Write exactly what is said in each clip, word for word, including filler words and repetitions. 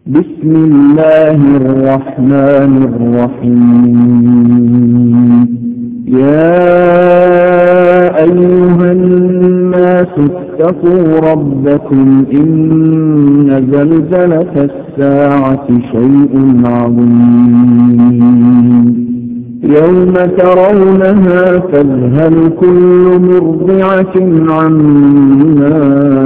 بسم الله الرحمن الرحيم. يا أيها الناس اتقوا ربكم إن زلزلة الساعة شيء عظيم يوم ترونها تذهل كل مرضعة عما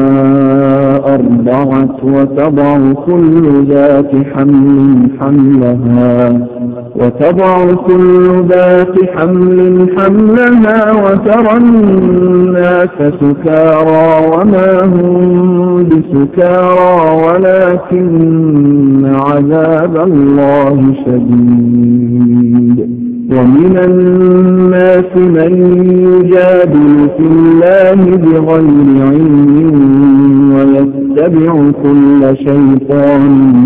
أرضعت وتضع كل ذات حمل حملها وتضع كل ذات حمل حملها وترى الناس سكارى وما هم بسكارى ولكن عذاب الله شديد. ومن الناس من يجادل في الله بغير علم ويتبع كل شيطان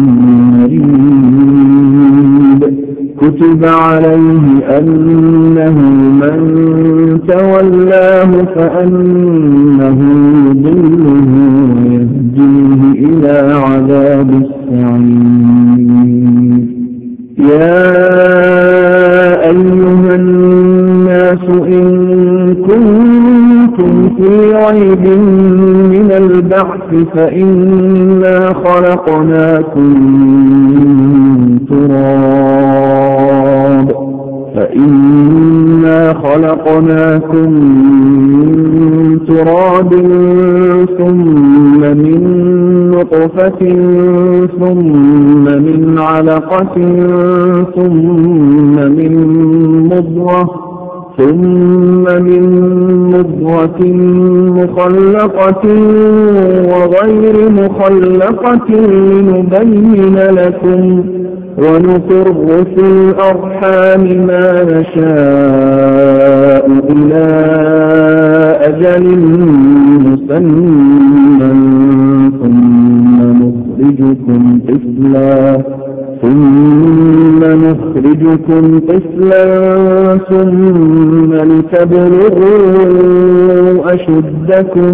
مريد. كتب عليه أنه من تولاه فأنه يضله ويهديه إلى عذاب السعير. يا أيها الناس إن كنتم في ريب من البعث فإنا خلقناكم من تراب فإنا خلقناكم من تراب ثم من نطفة ثم من علقة ثم من مضغة ثم من مضغة مخلقة وغير مخلقة لنبين لكم ونقر في الأرحام ما نشاء إلى أجل مسمى ثم نخرجكم طفلا ثم نخرجكم طفلا ثم لتبلغوا أشدكم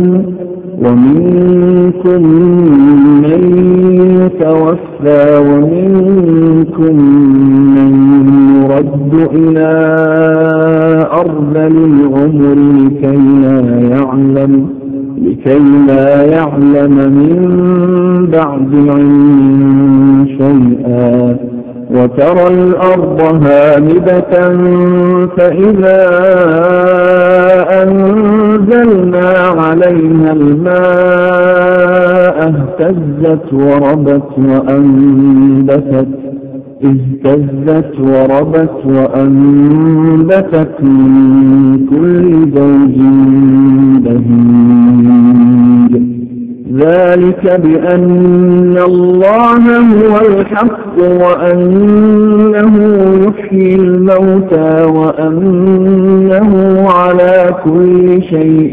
ومنكم من يتوفى ومنكم من يرد إلى أرذل العمر لكي لا يعلم لكي لا يعلم من بعد علم شيئا. وترى الأرض هامدة فإذا أنزلنا عليها الماء اهتزت وربت وأنبتت اهتزت وربت وأنبتت من كل زوج بهيج. ذلك بأن الله هو الحق وأنه يحيي الموتى وأنه على كل شيء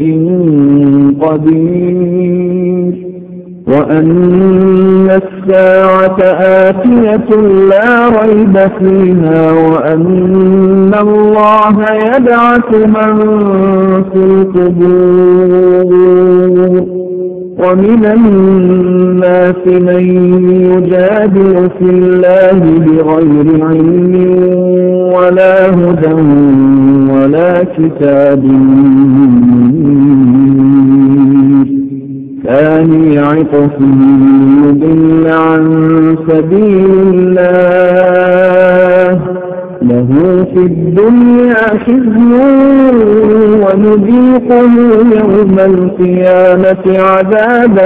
قدير وأن الساعة آتية لا ريب فيها وأن الله يبعث من في القبور. ومن الناس من يجادل في الله بغير علم ولا هدى ولا كتاب منير. ثاني عطفه يضل عن سبيل الله له في الدنيا خزي ونذيقه يوم القيامة عذاب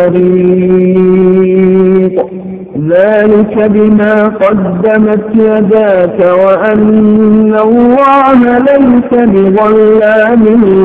الحريق. ذلك بما قدمت يداك وأن الله ليس بظلام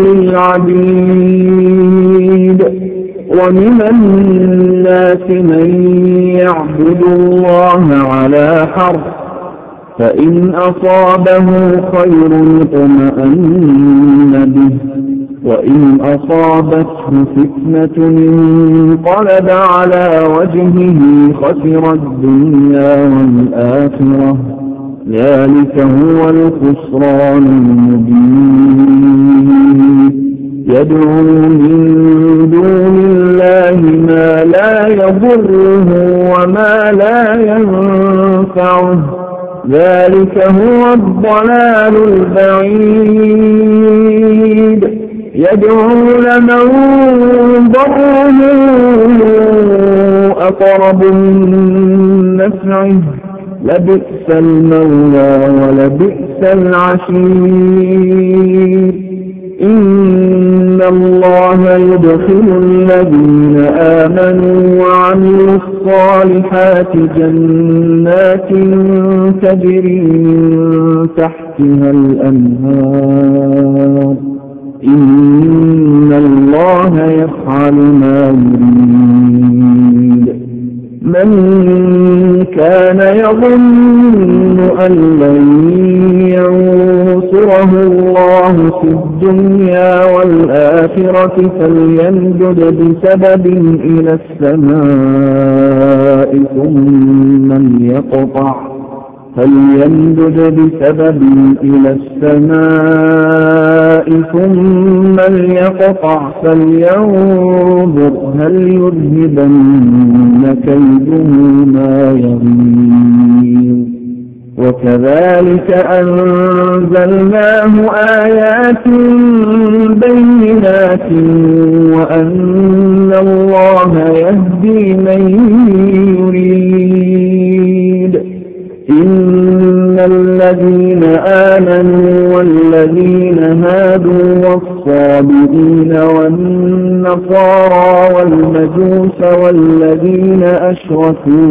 للعبيد. ومن الناس من يعبد الله على حرف فإن أصابه خير اطمأن به وإن أصابته فتنة انقلب على وجهه خسر الدنيا والآخرة. ذلك هو الخسران المبين. يدعو من دون الله ما لا يضره وما لا ينفعه ذلك هو الضلال البعيد يدعو لمن ضره أقرب من نفعه لبئس المولى ولبئس العشير إن الله يدخل الذين آمنوا وعملوا الصالحات جنات تجري من تحتها الأنهار إن الله يفعل ما يريد من كان يظن أن لن ينصره الله في الدنيا والآخرة فليمدد بسبب إلى السماء ثم ليقطع فليمدد بسبب إلى السماء ثم ليقطع فلينظر هل يذهبن كيده ما يغيظ وكذلك أنزلناه آيات بينات وأن الله يهدي من يريد إن الذين آمنوا والذين هادوا والصابئين والنصارى والمجوس والذين أشركوا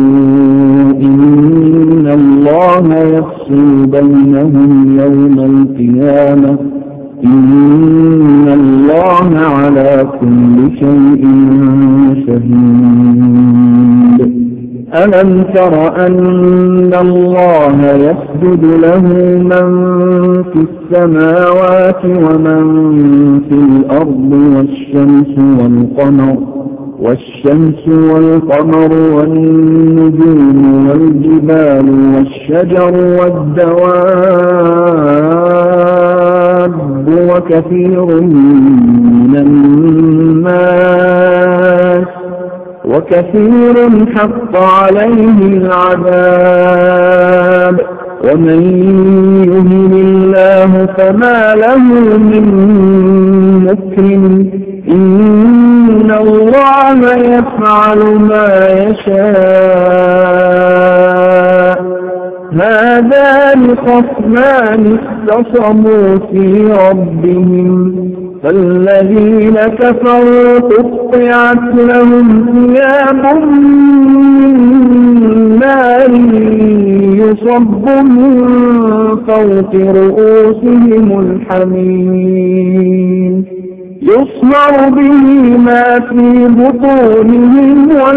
إن الله يفصل بينهم يوم القيامة إن الله على كل شيء شهيد ألم تر أن الله يسجد له من في السماوات ومن في الأرض والشمس والقمر والشمس والقمر والنجوم والجبال والشجر والدواب وكثير من الناس وكثير حق عليه العذاب ومن يهن الله فما له من مكرم إن الله يفعل ما يشاء هذان خصمان اختصموا في ربهم فالذين كفروا قطعت لهم ثياب من نار يصب من فوق رؤوسهم الحميم يصنع به ما في بطونهم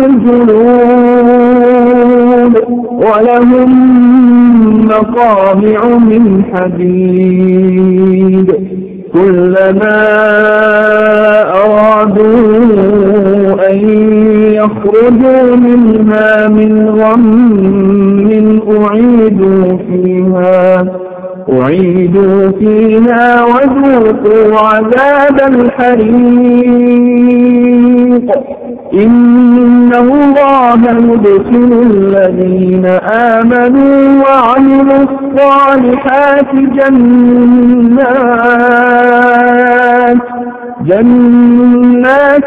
والجلود ولهم مقامع من حديد كلما أرادوا أن يخرجوا منها من غم أعيدوا فيها أعيدوا فيها وذوقوا عذاب الحريق إن الله يدخل الذين آمنوا وعملوا الصالحات جنات جنات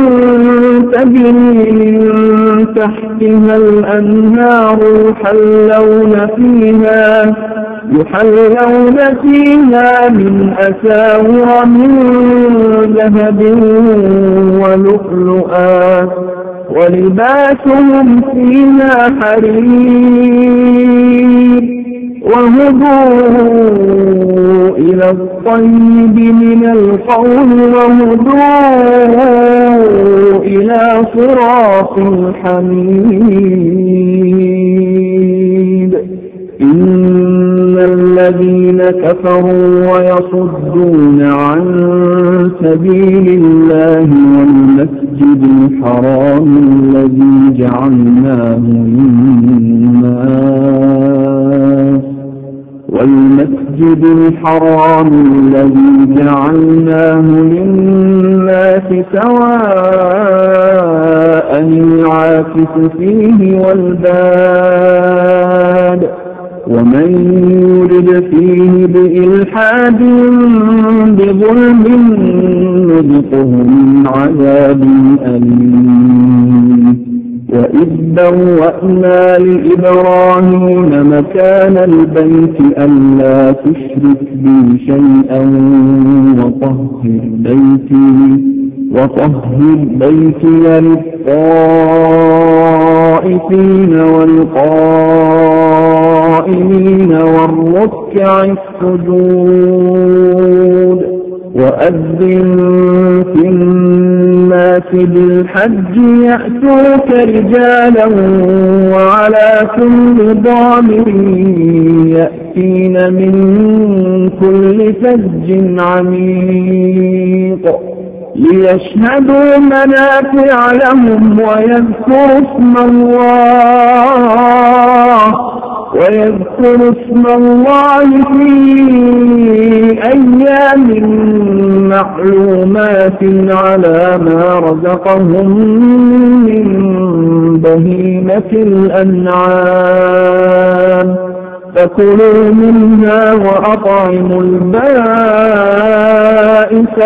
تجري من تحتها الأنهار يحلون فيها يحلون فيها من أساور من ذهب ولؤلؤا ولباسهم فيها حرير وهدوا إلى الطيب من القول وهدوا إلى صراط الحميد إن الذين كفروا ويصدون عن سبيل الله والمسجد الحرام الذي جعلناه للناس والمسجد المسجد الحرام الذي جعلناه للناس سواء العاكف فيه والباد ومن يرد فيه بإلحاد بظلم نذقه من عذاب أليم. وإذ بوأنا لإبراهيم مكان البيت ألا تشرك بي شيئا وطهر بيتي وطهر بيتي للطائفين والقائمين والركع السجود. وأذن في الناس بالحج يأتوك رجالا وعلى كل ضامر يأتين من كل فج عميق ليشهدوا منافع لهم ويذكروا اسم الله ويذكر اسم الله في أيام معلومات على ما رزقهم من بهيمة الأنعام فكلوا منها وأطعموا البائس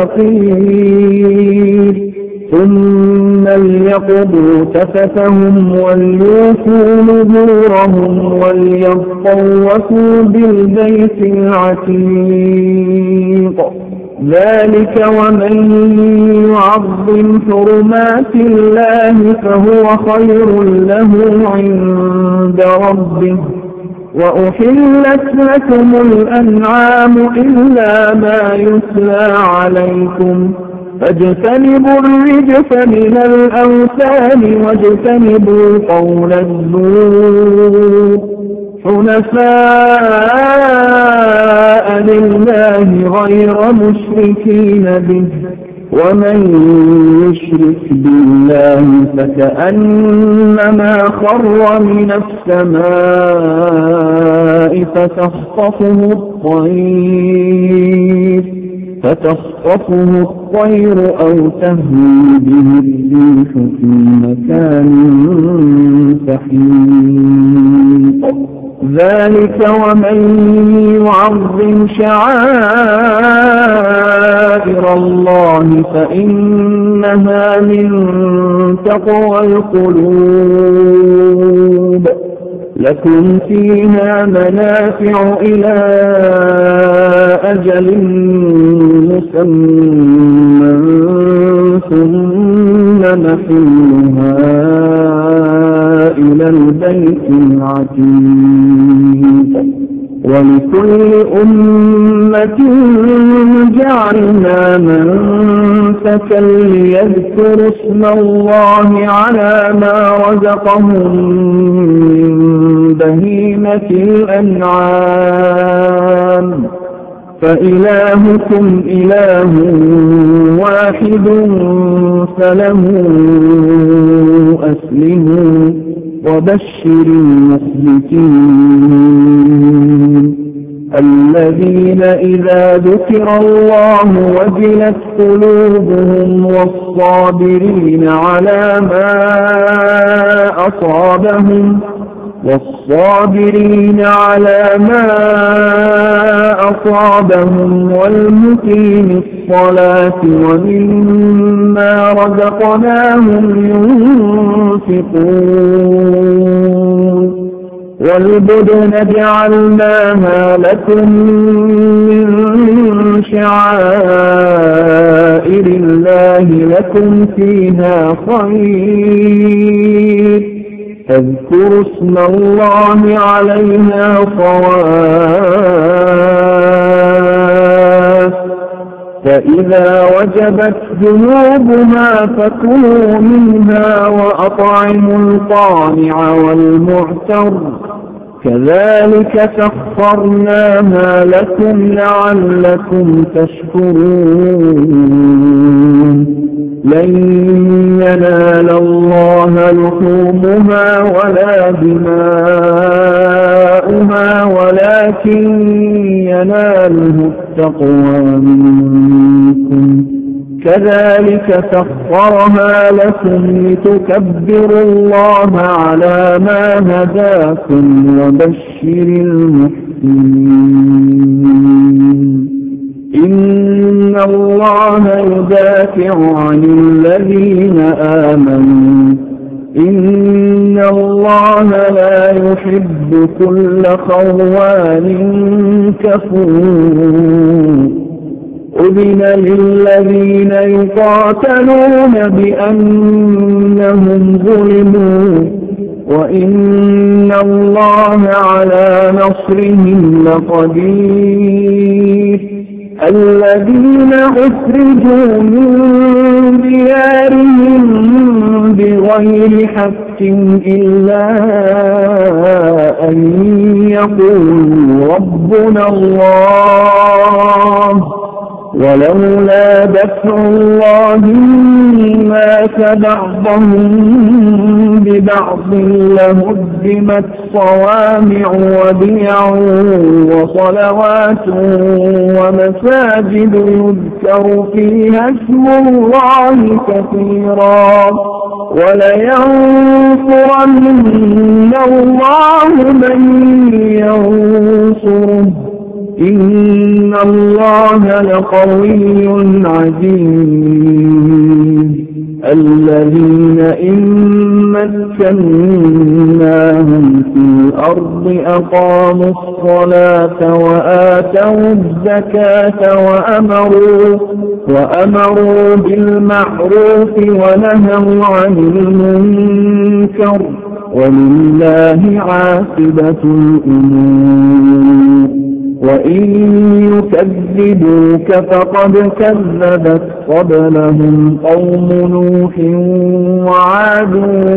الفقير ثم ليقضوا تفثهم وليوفوا نذورهم وليطوفوا بالبيت العتيق. ذلك ومن يعظم حرمات الله فهو خير له عند ربه. وأحلت لكم الأنعام إلا ما يتلى عليكم فاجتنبوا الرجس من الأوثان واجتنبوا قول الزور حنفاء لله غير مشركين به ومن يشرك بالله فكأنما خر من السماء فتخطفه الطير فتخطفه الطير أو تهوي به الريح في مكان سحيق. ذلك ومن يعظم شعائر الله فإنها من تقوى القلوب. لكم فيها منافع إلى أجل مسمى ثم نحلها إلى البيت العتيق. ولكل أمة جعلنا منسكا ليذكروا اسم الله على ما رزقهم من بهيمة الأنعام فإلهكم إله واحد فله أسلموا وبشر المخبتين الذين إذا ذكر الله وجلت قلوبهم والصابرين على ما أصابهم والصابرين على ما أصابهم والمقيم الصلاة ومما رزقناهم ينفقون. والبدن جعلناها لكم من شعائر الله لكم فيها خير فاذكروا اسم الله عليها صواف فإذا وجبت جنوبها فكلوا منها وأطعموا القانع والمعتر كذلك سخرناها لكم لعلكم تشكرون. لن ينال الله لحومها ولا دماؤها ولكن التقوى منكم كذلك سخرها لكم لتكبروا الله على ما هداكم وبشر المحسنين إن الله يدافع عن الذين آمنوا إن الله لا يحب كل خوان كفور أذن للذين يقاتلون بأنهم ظلموا وإن الله على نصرهم لقدير الذين أخرجوا من ديارهم بغير حق إلا أن يقولوا ربنا الله ولولا دفع الله الناس بعضهم ببعض لهدمت صوامع وبيع وصلوات ومساجد يذكر فيها اسم الله كثيرا ولينصرن الله من ينصره إن الله لقوي عزيز الذين إن مكناهم في الأرض أقاموا الصلاة وآتوا الزكاة وأمروا, وأمروا بالمعروف ونهوا عن المنكر ولله عاقبة الأمور وإن يكذبوك فقد كذبت قبلهم قوم نوح وعاد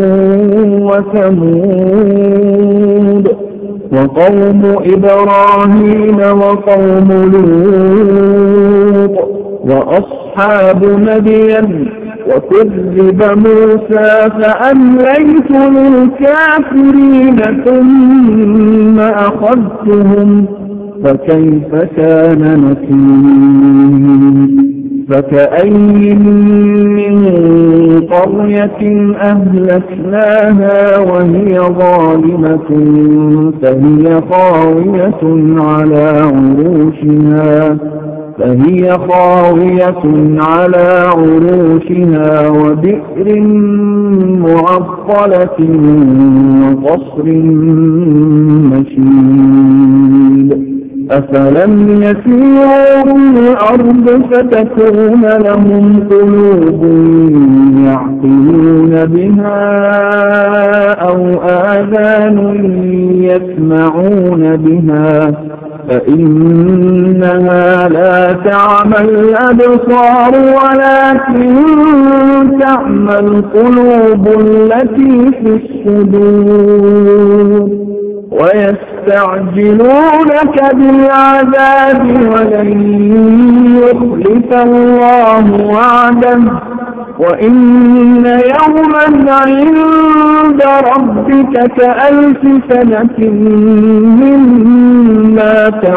وثمود وقوم إبراهيم وقوم لوط وأصحاب مدين وكذب موسى فأمليت للكافرين ثم أخذتهم فكيف كان نكير فكأين من قرية أهلكناها وهي ظالمة فهي خاوية على عروشها فهي خاوية على عروشها وبئر معطلة وقصر مشيد أفلم يسيروا الأرض فتكون لهم قلوب يعقلون بها أو آذان يسمعون بها فإنها لا تعمى الأبصار ولكن تعمى القلوب التي في الصدور ويستعجلونك بالعذاب ولن يخلف الله وعده وإن يوما عند ربك كألف سنة مما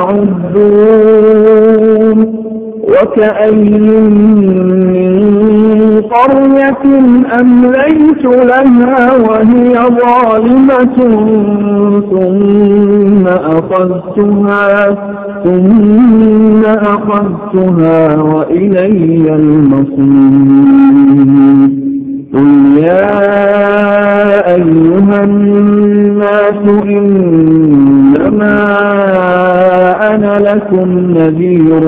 تعدون وكأين من قرية أمليت لها وهي ظالمة ثم أخذتها ثم أخذتها وإلي المصير قل يا أيها الناس إنما أنا لكم نذير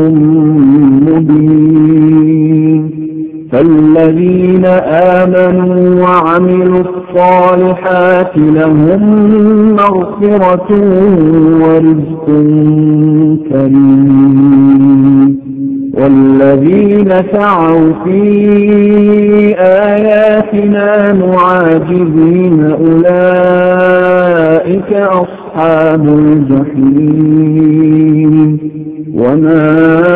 مبين فالذين آمنوا وعملوا الصالحات لهم مغفرة ورزق كريم والذين سعوا في آياتنا معاجزين أولئك أصحاب الجحيم وما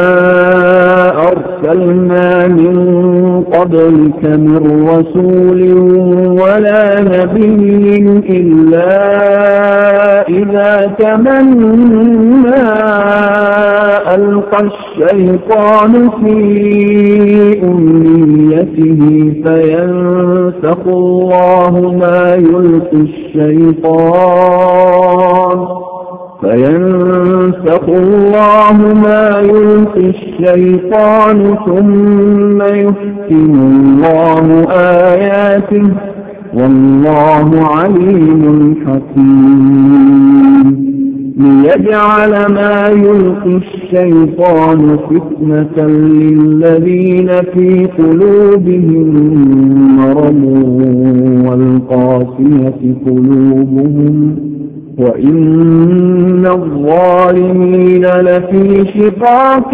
أرسلنا من قبلك من رسول ولا نبي إلا إذا تمنى ألقى الشيطان في أمنيته فينسخ الله ما يلقي الشيطان فينسخ الله ما يلقي الشيطان ثم يحكم الله آياته والله عليم حكيم ليجعل ما يلقي الشيطان فتنة للذين في قلوبهم مرض والقاسية قلوبهم وإن الظالمين لفي شقاق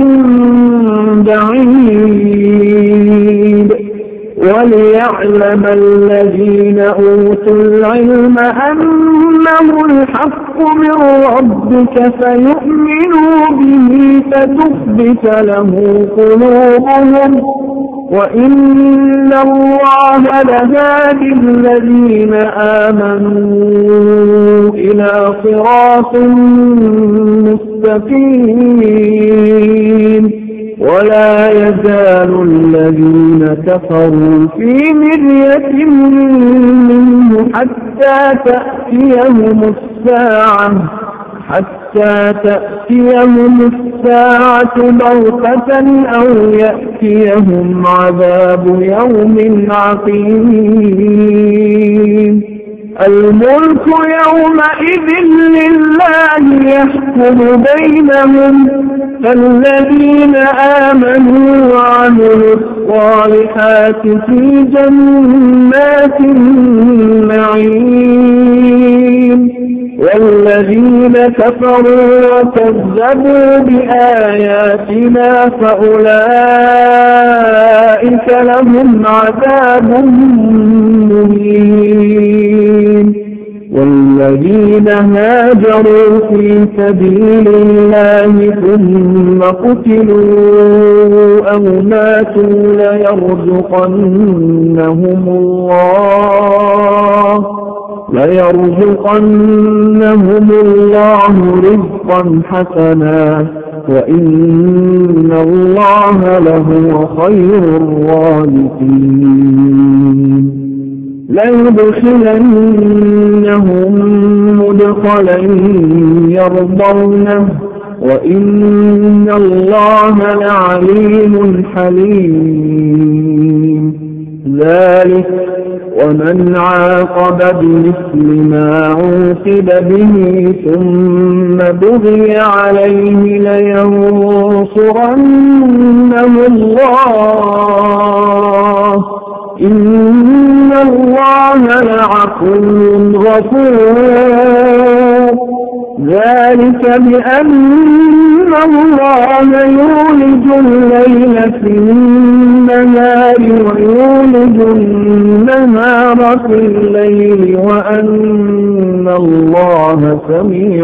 بعيد وليعلم الذين أوتوا العلم أنه الحق من ربك فيؤمنوا به فتخبت له قلوبهم وإن الله لهادي الذين آمنوا إلى صراط مستقيم ولا يزال الذين كفروا في مرية منه حتى تأتيهم الساعة حتى تأتيهم الساعة بغتة أو يأتيهم عذاب يوم عقيم الملك يومئذ لله يحكم بينهم فالذين آمنوا وعملوا الصالحات في جنات النعيم والذين كفروا وكذبوا بآياتنا فأولئك لهم عذاب مهين والذين هاجروا في سبيل الله ثم قتلوا أو ماتوا ليرزقنهم الله ليرزقنهم الله رزقا حسنا وإن الله لهو خير الرازقين ليدخلنهم مدخلا يرضونه وإن الله لعليم حليم ذلك ومن عاقب بمثل ما عوقب به ثم بغي عليه لينصرنه الله إن الله لعفو غفور ذلك بأن الله يولج الليل في النهار ويولج النهار في الليل وأن الله سميع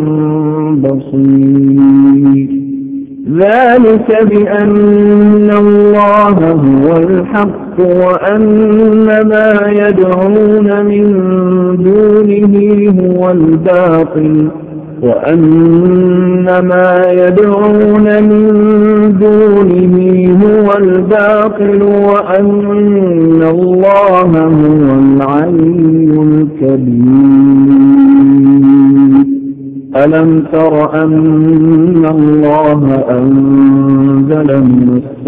بصير ذلك بأن الله هو الحق وأن ما يدعون من دونه هو الباطل وأن ما يدعون من دونه هو الباطل وأن الله هو العلي الكبير ألم تر أن الله أنزل من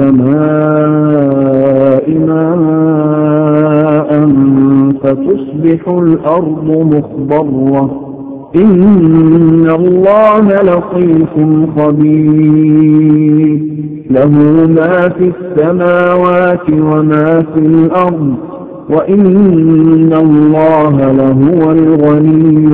السماء ماء فتصبح الأرض مخضرة إن الله لطيف خبير له ما في السماوات وما في الأرض وإن الله لهو الغني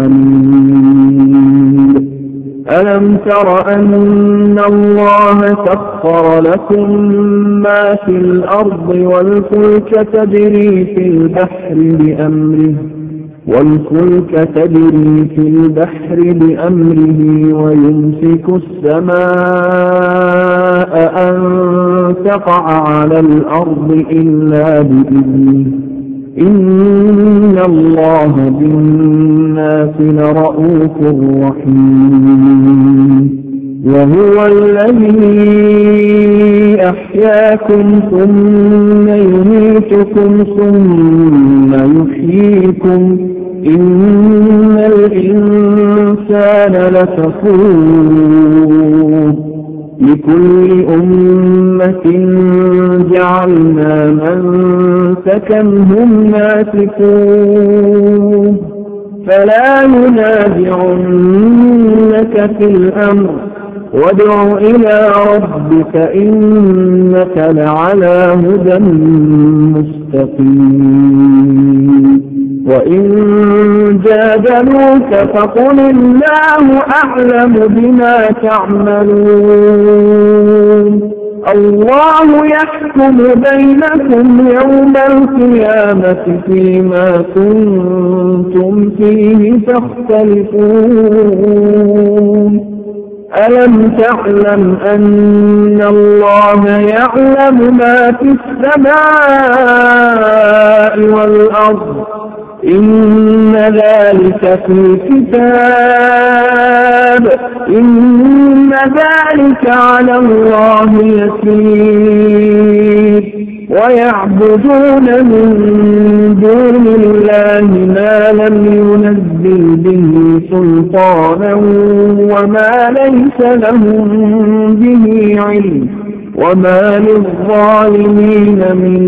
الحميد ألم تر أن الله سخر لكم ما في الأرض والفلك تجري في البحر بأمره والفلك تجري في البحر بأمره ويمسك السماء أن تقع على الأرض إلا بإذنه إن الله بالناس لرءوف رحيم وهو الذي أحياكم ثم يميتكم ثم يحييكم إن الإنسان لكفور لكل أمة جعلنا منسكا هم ناسكوه فلا ينازعنك في الأمر وادع إلى ربك إنك لعلى هدى مستقيم وإن جادلوك فقل الله أعلم بما تعملون الله يحكم بينكم يوم القيامة فيما كنتم فيه تختلفون ألم تعلم أن الله يعلم ما في السماء والأرض إن ذلك في كتاب إن ذلك على الله يسير ويعبدون من دون الله ما لم ينزل به سلطانا وما ليس لهم به علم وما للظالمين من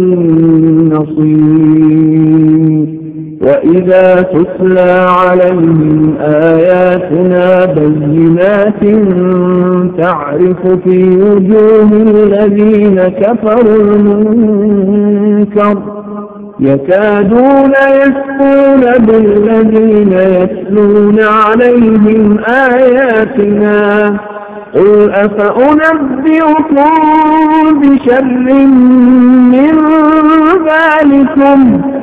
نصير وإذا تتلى عليهم آياتنا بينات تعرف في وجوه الذين كفروا المنكر يكادون يسقون بالذين يتلون عليهم آياتنا قل أفأنبئكم بشر من ذلكم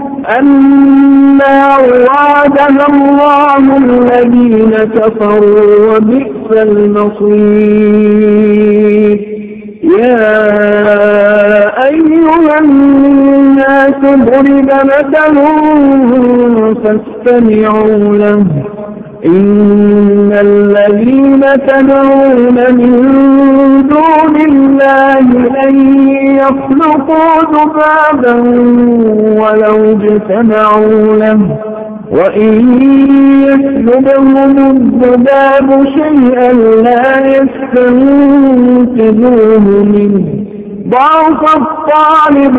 النار وعدها الله الذين كفروا وبئس المصير يا أيها الناس ضرب مثل فاستمعوا له إن الذين تدعون من دون الله لن يخلقوا ذبابا ولو اجتمعوا له وإن يسلبهم الذباب شيئا لا يستنقذوه منه ضعف الطالب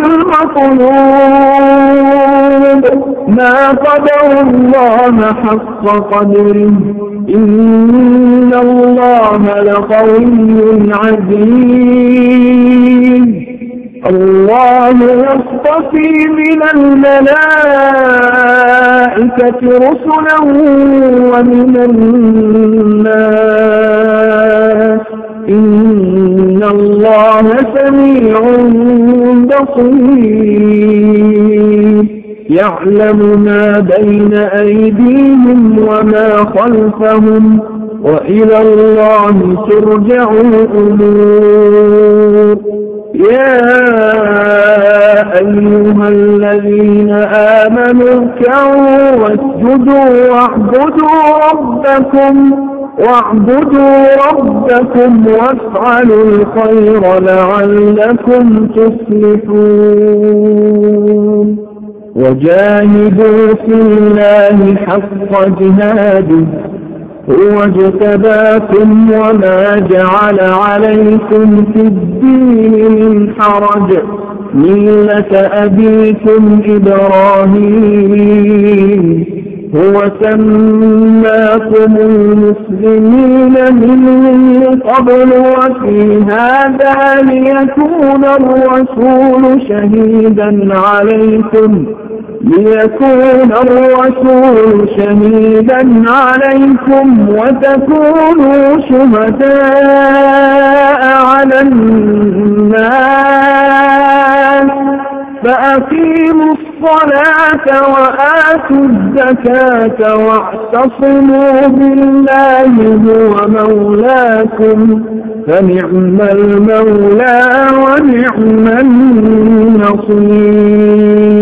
والمطلوب ما قدر الله حق قدره إن الله لقوي عزيز الله يصطفي من الملائكة رسلا ومن الناس إن الله سميع بصير يعلم ما بين أيديهم وما خلفهم وإلى الله ترجع الأمور يا أيها الذين آمنوا اركعوا واسجدوا واعبدوا ربكم واعبدوا ربكم وافعلوا الخير لعلكم تفلحون وجاهدوا في الله حق جهاده هو اجتباكم وما جعل عليكم في الدين من حرج ملة أبيكم إبراهيم هو سماكم المسلمين من قبل وفي هذا ليكون الرسول شهيدا عليكم ليكون الرسول شهيدا عليكم وتكونوا شهداء على الناس فأقيموا الصلاة وآتوا الزكاة واعتصموا بالله هو مولاكم فنعم المولى ونعم النصير